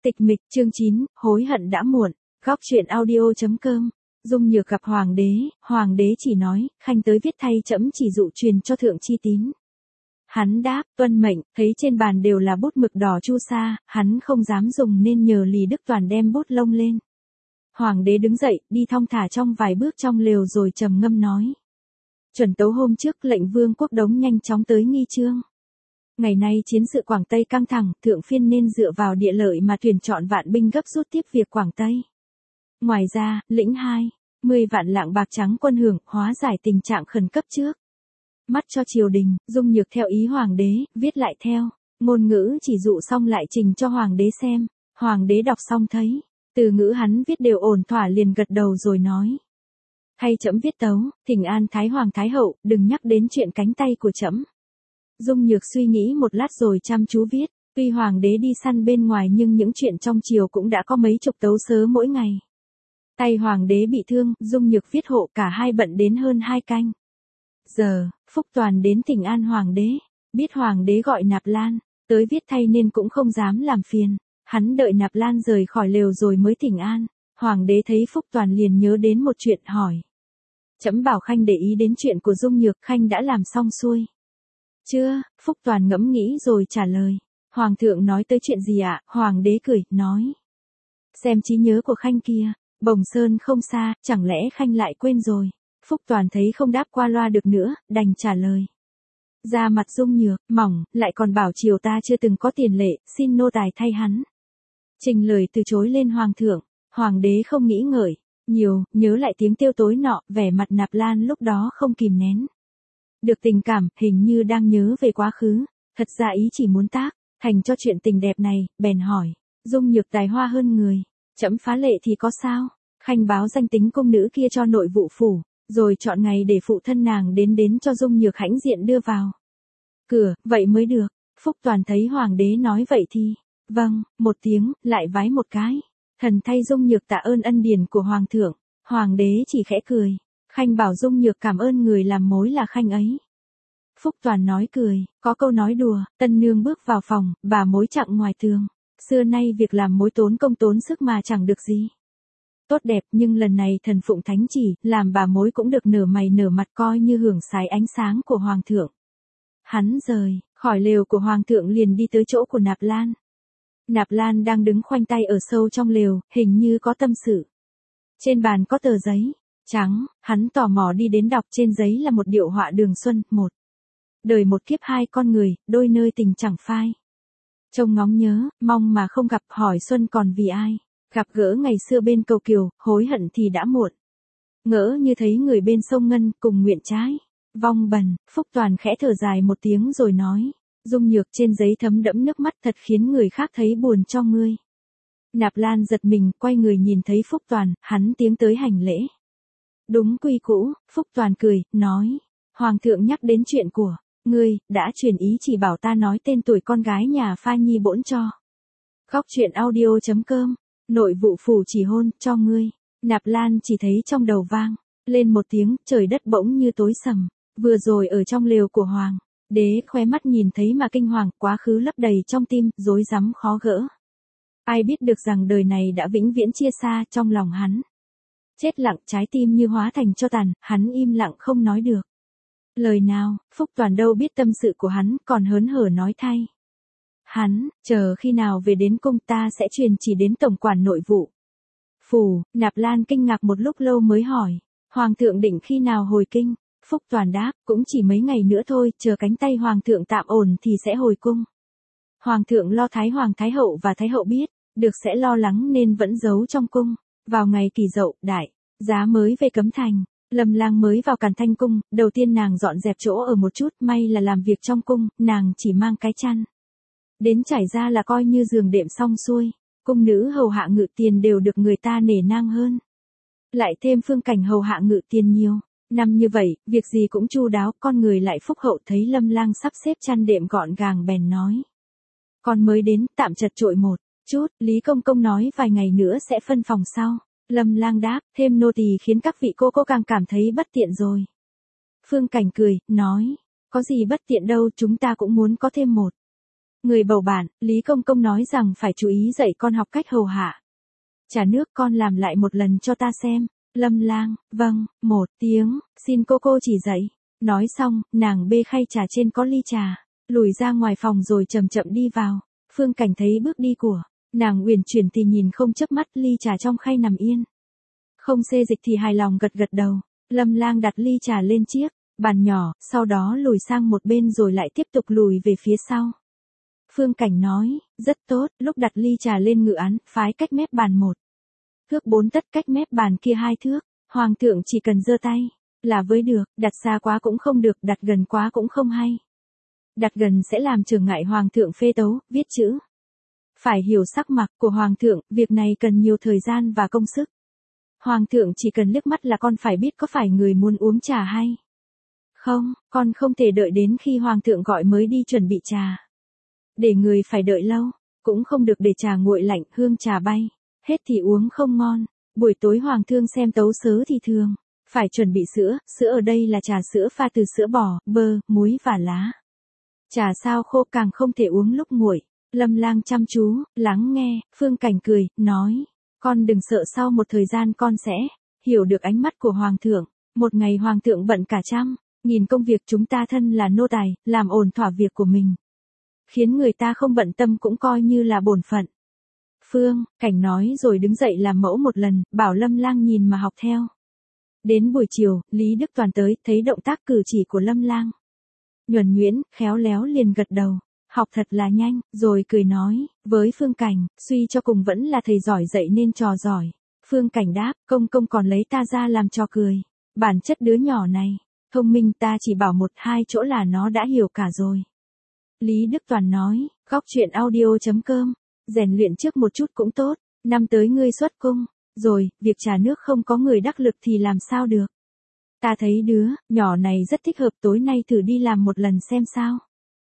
Tịch mịch chương 9, hối hận đã muộn, góc truyện audio.com. Dung Nhược gặp hoàng đế chỉ nói, khanh tới viết thay trẫm chỉ dụ truyền cho thượng chi tín. Hắn đáp, tuân mệnh, thấy trên bàn đều là bút mực đỏ chu sa, hắn không dám dùng nên nhờ Lý Đức Toàn đem bút lông lên. Hoàng đế đứng dậy, đi thong thả trong vài bước trong lều rồi trầm ngâm nói. Chuẩn tấu hôm trước lệnh Vương Quốc Đống nhanh chóng tới nghi trương. Ngày nay chiến sự Quảng Tây căng thẳng, thượng phiên nên dựa vào địa lợi mà tuyển chọn vạn binh gấp rút tiếp việc Quảng Tây. Ngoài ra, lĩnh 20 vạn lạng bạc trắng quân hưởng, hóa giải tình trạng khẩn cấp trước mắt cho triều đình. Dung Nhược theo ý hoàng đế, viết lại theo ngôn ngữ chỉ dụ xong lại trình cho hoàng đế xem. Hoàng đế đọc xong thấy từ ngữ hắn viết đều ổn thỏa liền gật đầu rồi nói. Hay trẫm viết tấu, thỉnh an Thái Hoàng Thái Hậu, đừng nhắc đến chuyện cánh tay của trẫm. Dung Nhược suy nghĩ một lát rồi chăm chú viết, tuy hoàng đế đi săn bên ngoài nhưng những chuyện trong triều cũng đã có mấy chục tấu sớ mỗi ngày. Tay hoàng đế bị thương, Dung Nhược viết hộ cả hai bận đến hơn 2 canh. Giờ, Phúc Toàn đến thỉnh an hoàng đế, biết hoàng đế gọi Nạp Lan tới viết thay nên cũng không dám làm phiền. Hắn đợi Nạp Lan rời khỏi lều rồi mới thỉnh an. Hoàng đế thấy Phúc Toàn liền nhớ đến một chuyện hỏi. Trẫm bảo khanh để ý đến chuyện của Dung Nhược, khanh đã làm xong xuôi chưa? Phúc Toàn ngẫm nghĩ rồi trả lời. Hoàng thượng nói tới chuyện gì ạ? Hoàng đế cười, nói. Xem trí nhớ của khanh kia, Bồng Sơn không xa, chẳng lẽ khanh lại quên rồi? Phúc Toàn thấy không đáp qua loa được nữa, đành trả lời. Da mặt Dung Nhược, mỏng, lại còn bảo triều ta chưa từng có tiền lệ, xin nô tài thay hắn. Trình lời từ chối lên hoàng thượng. Hoàng đế không nghĩ ngợi nhiều, nhớ lại tiếng tiêu tối nọ, vẻ mặt Nạp Lan lúc đó không kìm nén được tình cảm, hình như đang nhớ về quá khứ, thật ra ý chỉ muốn tác thành cho chuyện tình đẹp này, bèn hỏi. Dung Nhược tài hoa hơn người, trẫm phá lệ thì có sao? Khanh báo danh tính cung nữ kia cho nội vụ phủ, rồi chọn ngày để phụ thân nàng đến cho Dung Nhược hãnh diện đưa vào cửa, vậy mới được. Phúc Toàn thấy hoàng đế nói vậy thì vâng một tiếng, lại vái một cái. Thần thay Dung Nhược tạ ơn ân điển của hoàng thượng. Hoàng đế chỉ khẽ cười. Khanh bảo Dung Nhược cảm ơn người làm mối là khanh ấy. Phúc Toàn nói cười, có câu nói đùa, tân nương bước vào phòng, bà mối chặn ngoài tường. Xưa nay việc làm mối tốn công tốn sức mà chẳng được gì tốt đẹp, nhưng lần này thần phụng thánh chỉ, làm bà mối cũng được nở mày nở mặt, coi như hưởng sái ánh sáng của hoàng thượng. Hắn rời khỏi lều của hoàng thượng liền đi tới chỗ của Nạp Lan. Nạp Lan đang đứng khoanh tay ở sâu trong lều, hình như có tâm sự. Trên bàn có tờ giấy trắng, hắn tò mò đi đến đọc. Trên giấy là một điệu họa đường xuân, một đời một kiếp hai con người, đôi nơi tình chẳng phai. Trông ngóng nhớ, mong mà không gặp, hỏi xuân còn vì ai. Gặp gỡ ngày xưa bên cầu kiều, hối hận thì đã muộn. Ngỡ như thấy người bên sông Ngân, cùng nguyện trái vong bần. Phúc Toàn khẽ thở dài một tiếng rồi nói. Dung Nhược, trên giấy thấm đẫm nước mắt, thật khiến người khác thấy buồn cho ngươi. Nạp Lan giật mình, quay người nhìn thấy Phúc Toàn, hắn tiến tới hành lễ. Đúng quy cũ. Phúc Toàn cười, nói. Hoàng thượng nhắc đến chuyện của ngươi, đã truyền ý chỉ bảo ta nói tên tuổi con gái nhà Pha Nhi bỗn cho. Góc truyện audio.com. Nội vụ phủ chỉ hôn cho ngươi. Nạp Lan chỉ thấy trong đầu vang lên một tiếng, trời đất bỗng như tối sầm. Vừa rồi ở trong lều của hoàng đế, khóe mắt nhìn thấy mà kinh hoàng, quá khứ lấp đầy trong tim, rối rắm khó gỡ. Ai biết được rằng đời này đã vĩnh viễn chia xa. Trong lòng hắn chết lặng, trái tim như hóa thành tro tàn, hắn im lặng không nói được lời nào. Phúc Toàn đâu biết tâm sự của hắn, còn hớn hở nói thay hắn, chờ khi nào về đến cung ta sẽ truyền chỉ đến tổng quản nội vụ phủ. Nạp Lan kinh ngạc một lúc lâu mới hỏi, hoàng thượng định khi nào hồi kinh? Phúc Toàn đáp, cũng chỉ mấy ngày nữa thôi, chờ cánh tay hoàng thượng tạm ổn thì sẽ hồi cung. Hoàng thượng lo Thái Hoàng Thái Hậu và Thái Hậu biết được sẽ lo lắng nên vẫn giấu trong cung. Vào ngày Kỷ Dậu, đại giá mới về Cấm Thành, Lâm Lang mới vào Càn Thanh cung. Đầu tiên nàng dọn dẹp chỗ ở một chút, may là làm việc trong cung, nàng chỉ mang cái chăn đến trải ra là coi như giường đệm xong xuôi. Cung nữ hầu hạ ngự tiền đều được người ta nể nang hơn. Lại thêm Phương Cảnh hầu hạ ngự tiền nhiều năm như vậy, việc gì cũng chu đáo, con người lại phúc hậu. Thấy Lâm Lang sắp xếp chăn đệm gọn gàng bèn nói. Con mới đến, tạm chật chội một chút, Lý Công Công nói vài ngày nữa sẽ phân phòng sau. Lâm Lang đáp, thêm nô tỳ khiến các vị cô càng cảm thấy bất tiện rồi. Phương Cảnh cười, nói, có gì bất tiện đâu, chúng ta cũng muốn có thêm một Người bầu bạn, Lý Công Công nói rằng phải chú ý dạy con học cách hầu hạ. Trà nước con làm lại một lần cho ta xem. Lâm Lang, vâng, một tiếng, xin cô chỉ dạy. Nói xong, nàng bê khay trà trên có ly trà, lùi ra ngoài phòng rồi chậm chậm đi vào. Phương Cảnh thấy bước đi của nàng uyển chuyển thì nhìn không chớp mắt, ly trà trong khay nằm yên. Không xê dịch thì hài lòng gật gật đầu. Lâm Lang đặt ly trà lên chiếc bàn nhỏ, sau đó lùi sang một bên rồi lại tiếp tục lùi về phía sau. Phương Cảnh nói, rất tốt, lúc đặt ly trà lên ngự án, phái cách mép bàn 1 thước 4 tấc, cách mép bàn kia 2 thước. Hoàng thượng chỉ cần giơ tay là với được, đặt xa quá cũng không được, đặt gần quá cũng không hay. Đặt gần sẽ làm trở ngại hoàng thượng phê tấu, viết chữ. Phải hiểu sắc mặt của hoàng thượng, việc này cần nhiều thời gian và công sức. Hoàng thượng chỉ cần liếc mắt là con phải biết có phải người muốn uống trà hay không, con không thể đợi đến khi hoàng thượng gọi mới đi chuẩn bị trà. Để người phải đợi lâu, cũng không được để trà nguội lạnh, hương trà bay, hết thì uống không ngon. Buổi tối hoàng thượng xem tấu sớ thì thường phải chuẩn bị sữa, sữa ở đây là trà sữa pha từ sữa bò, bơ, muối và lá. Trà sao khô càng không thể uống lúc nguội. Lâm Lang chăm chú lắng nghe, Phương Cảnh cười, nói, con đừng sợ, sau một thời gian con sẽ hiểu được ánh mắt của hoàng thượng. Một ngày hoàng thượng bận cả trăm nghìn công việc, chúng ta thân là nô tài, làm ổn thỏa việc của mình, khiến người ta không bận tâm cũng coi như là bổn phận. Phương Cảnh nói rồi đứng dậy làm mẫu một lần, bảo Lâm Lang nhìn mà học theo. Đến buổi chiều, Lý Đức Toàn tới, thấy động tác cử chỉ của Lâm Lang nhuần nhuyễn, khéo léo liền gật đầu, học thật là nhanh, rồi cười nói, với Phương Cảnh, suy cho cùng vẫn là thầy giỏi dạy nên trò giỏi. Phương Cảnh đáp, công công còn lấy ta ra làm trò cười. Bản chất đứa nhỏ này, thông minh, ta chỉ bảo 1-2 chỗ là nó đã hiểu cả rồi. Lý Đức Toàn nói, góc chuyện audio.com, rèn luyện trước một chút cũng tốt, năm tới ngươi xuất cung, rồi, việc trà nước không có người đắc lực thì làm sao được. Ta thấy đứa nhỏ này rất thích hợp, tối nay thử đi làm một lần xem sao.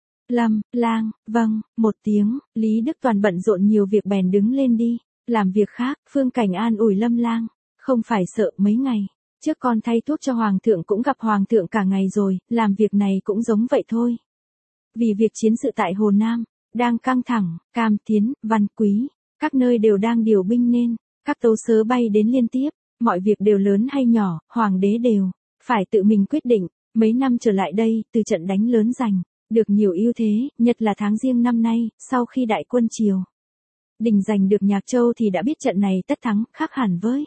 Lâm Lang, vâng, một tiếng, Lý Đức Toàn bận rộn nhiều việc bèn đứng lên đi làm việc khác. Phương Cảnh an ủi Lâm Lang, không phải sợ, mấy ngày trước con thay thuốc cho hoàng thượng cũng gặp hoàng thượng cả ngày rồi, làm việc này cũng giống vậy thôi. Vì việc chiến sự tại Hồ Nam đang căng thẳng, Cam Tiến, Văn Quý, các nơi đều đang điều binh nên các tấu sớ bay đến liên tiếp, mọi việc đều lớn hay nhỏ, hoàng đế đều phải tự mình quyết định. Mấy năm trở lại đây, từ trận đánh lớn giành được nhiều ưu thế, nhất là tháng Giêng năm nay, sau khi đại quân Triều Đình giành được Nhạc Châu thì đã biết trận này tất thắng, khác hẳn với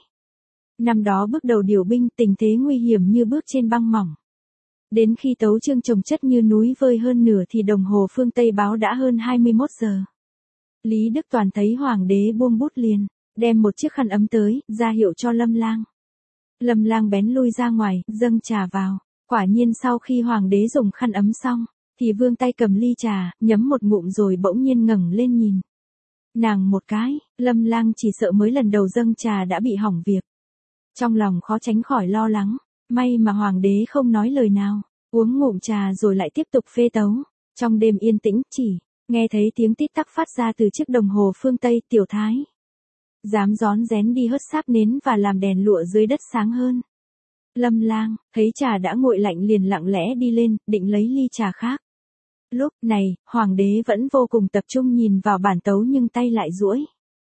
năm đó bước đầu điều binh, tình thế nguy hiểm như bước trên băng mỏng. Đến khi tấu chương chồng chất như núi vơi hơn nửa thì đồng hồ phương Tây báo đã hơn 21 giờ. Lý Đức Toàn thấy hoàng đế buông bút liền đem một chiếc khăn ấm tới, ra hiệu cho Lâm Lang. Lâm Lang bén lui ra ngoài, dâng trà vào. Quả nhiên sau khi hoàng đế dùng khăn ấm xong, thì vương tay cầm ly trà, nhấm một ngụm rồi bỗng nhiên ngẩng lên nhìn nàng một cái. Lâm Lang chỉ sợ mới lần đầu dâng trà đã bị hỏng việc. Trong lòng khó tránh khỏi lo lắng, may mà hoàng đế không nói lời nào, uống ngụm trà rồi lại tiếp tục phê tấu. Trong đêm yên tĩnh, chỉ nghe thấy tiếng tít tắc phát ra từ chiếc đồng hồ phương Tây. Tiểu thái dám rón rén đi hớt sáp nến và làm đèn lụa dưới đất sáng hơn. Lâm Lang thấy trà đã nguội lạnh liền lặng lẽ đi lên, định lấy ly trà khác. Lúc này, hoàng đế vẫn vô cùng tập trung nhìn vào bản tấu nhưng tay lại duỗi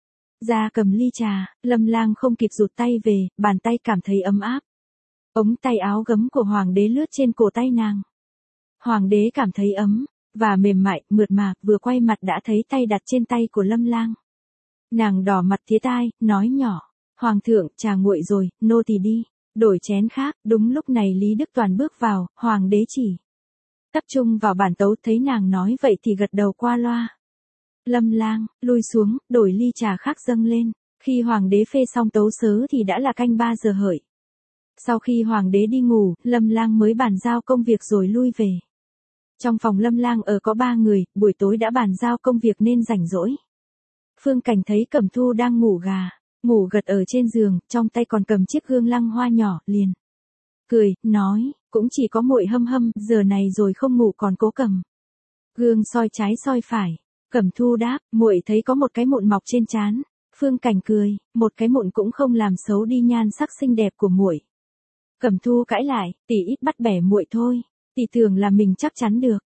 ra cầm ly trà. Lâm Lang không kịp rụt tay về, bàn tay cảm thấy ấm áp. Ống tay áo gấm của hoàng đế lướt trên cổ tay nàng. Hoàng đế cảm thấy ấm và mềm mại, mượt mà, vừa quay mặt đã thấy tay đặt trên tay của Lâm Lang. Nàng đỏ mặt tía tai, nói nhỏ, hoàng thượng, trà nguội rồi, nô tỳ đi đổi chén khác. Đúng lúc này Lý Đức Toàn bước vào, hoàng đế chỉ tập trung vào bản tấu, thấy nàng nói vậy thì gật đầu qua loa. Lâm Lang lui xuống, đổi ly trà khác dâng lên. Khi hoàng đế phê xong tấu sớ thì đã là canh 3 giờ hợi. Sau khi hoàng đế đi ngủ, Lâm Lang mới bàn giao công việc rồi lui về. Trong phòng Lâm Lang ở có 3 người, buổi tối đã bàn giao công việc nên rảnh rỗi. Phương Cảnh thấy Cẩm Thu đang ngủ gật ở trên giường, trong tay còn cầm chiếc gương lăng hoa nhỏ, liền cười, nói, cũng chỉ có muội hâm hâm, giờ này rồi không ngủ còn cố cầm gương soi trái soi phải. Cẩm Thu đáp, muội thấy có một cái mụn mọc trên trán. Phương Cảnh cười, một cái mụn cũng không làm xấu đi nhan sắc xinh đẹp của muội. Cẩm Thu cãi lại, tỷ ít bắt bẻ muội thôi, tỷ tưởng là mình chắc chắn được.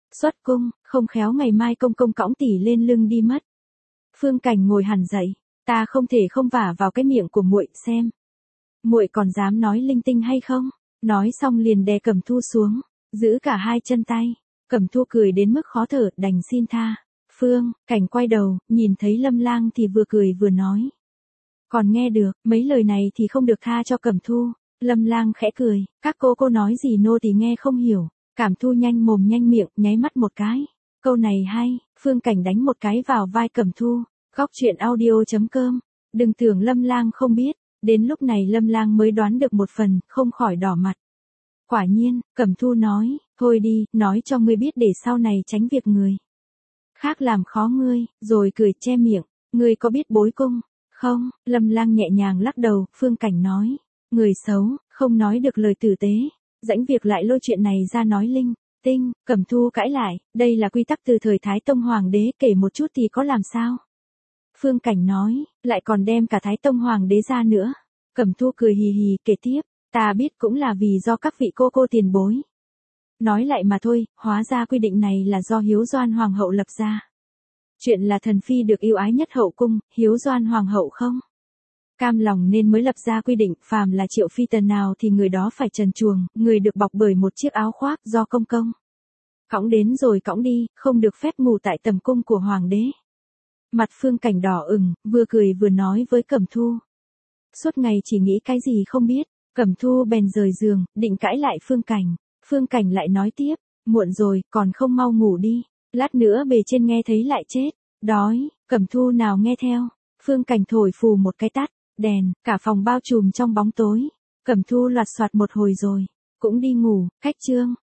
Xuất cung, không khéo ngày mai công công cõng tỷ lên lưng đi mất. Phương Cảnh ngồi hẳn dậy, ta không thể không vả vào cái miệng của muội xem. Muội còn dám nói linh tinh hay không? Nói xong liền đè Cẩm Thu xuống, giữ cả hai chân tay. Cẩm Thu cười đến mức khó thở, đành xin tha. Phương Cảnh quay đầu, nhìn thấy Lâm Lang thì vừa cười vừa nói. Còn nghe được, mấy lời này thì không được tha cho Cẩm Thu. Lâm Lang khẽ cười, các cô nói gì nô thì nghe không hiểu. Cẩm Thu nhanh mồm nhanh miệng, nháy mắt một cái. Câu này hay, Phương Cảnh đánh một cái vào vai Cẩm Thu. Góc truyện audio.com. Đừng tưởng Lâm Lang không biết, đến lúc này Lâm Lang mới đoán được một phần, không khỏi đỏ mặt. Quả nhiên, Cẩm Thu nói, thôi đi, nói cho ngươi biết để sau này tránh việc người khác làm khó ngươi, rồi cười che miệng, ngươi có biết bối cung? Không, Lâm Lang nhẹ nhàng lắc đầu, Phương Cảnh nói, người xấu, không nói được lời tử tế, rãnh việc lại lôi chuyện này ra nói linh tinh. Cẩm Thu cãi lại, đây là quy tắc từ thời Thái Tông Hoàng đế, kể một chút thì có làm sao? Phương Cảnh nói, lại còn đem cả Thái Tông Hoàng đế ra nữa. Cẩm Thu cười hì hì kể tiếp, ta biết cũng là vì do các vị cô tiền bối nói lại mà thôi, hóa ra quy định này là do Hiếu Doan Hoàng hậu lập ra. Chuyện là thần phi được yêu ái nhất hậu cung, Hiếu Doan Hoàng hậu không cam lòng nên mới lập ra quy định, phàm là Triệu phi tần nào thì người đó phải trần truồng, người được bọc bởi một chiếc áo khoác do công cõng đến rồi cõng đi, không được phép ngủ tại tầm cung của hoàng đế. Mặt Phương Cảnh đỏ ửng, vừa cười vừa nói với Cẩm Thu. Suốt ngày chỉ nghĩ cái gì không biết, Cẩm Thu bèn rời giường, định cãi lại Phương Cảnh. Phương Cảnh lại nói tiếp, muộn rồi, còn không mau ngủ đi, lát nữa bề trên nghe thấy lại chết, đói. Cẩm Thu nào nghe theo, Phương Cảnh thổi phù một cái tắt, đèn, cả phòng bao trùm trong bóng tối. Cẩm Thu loạt soạt một hồi rồi cũng đi ngủ. Cách chương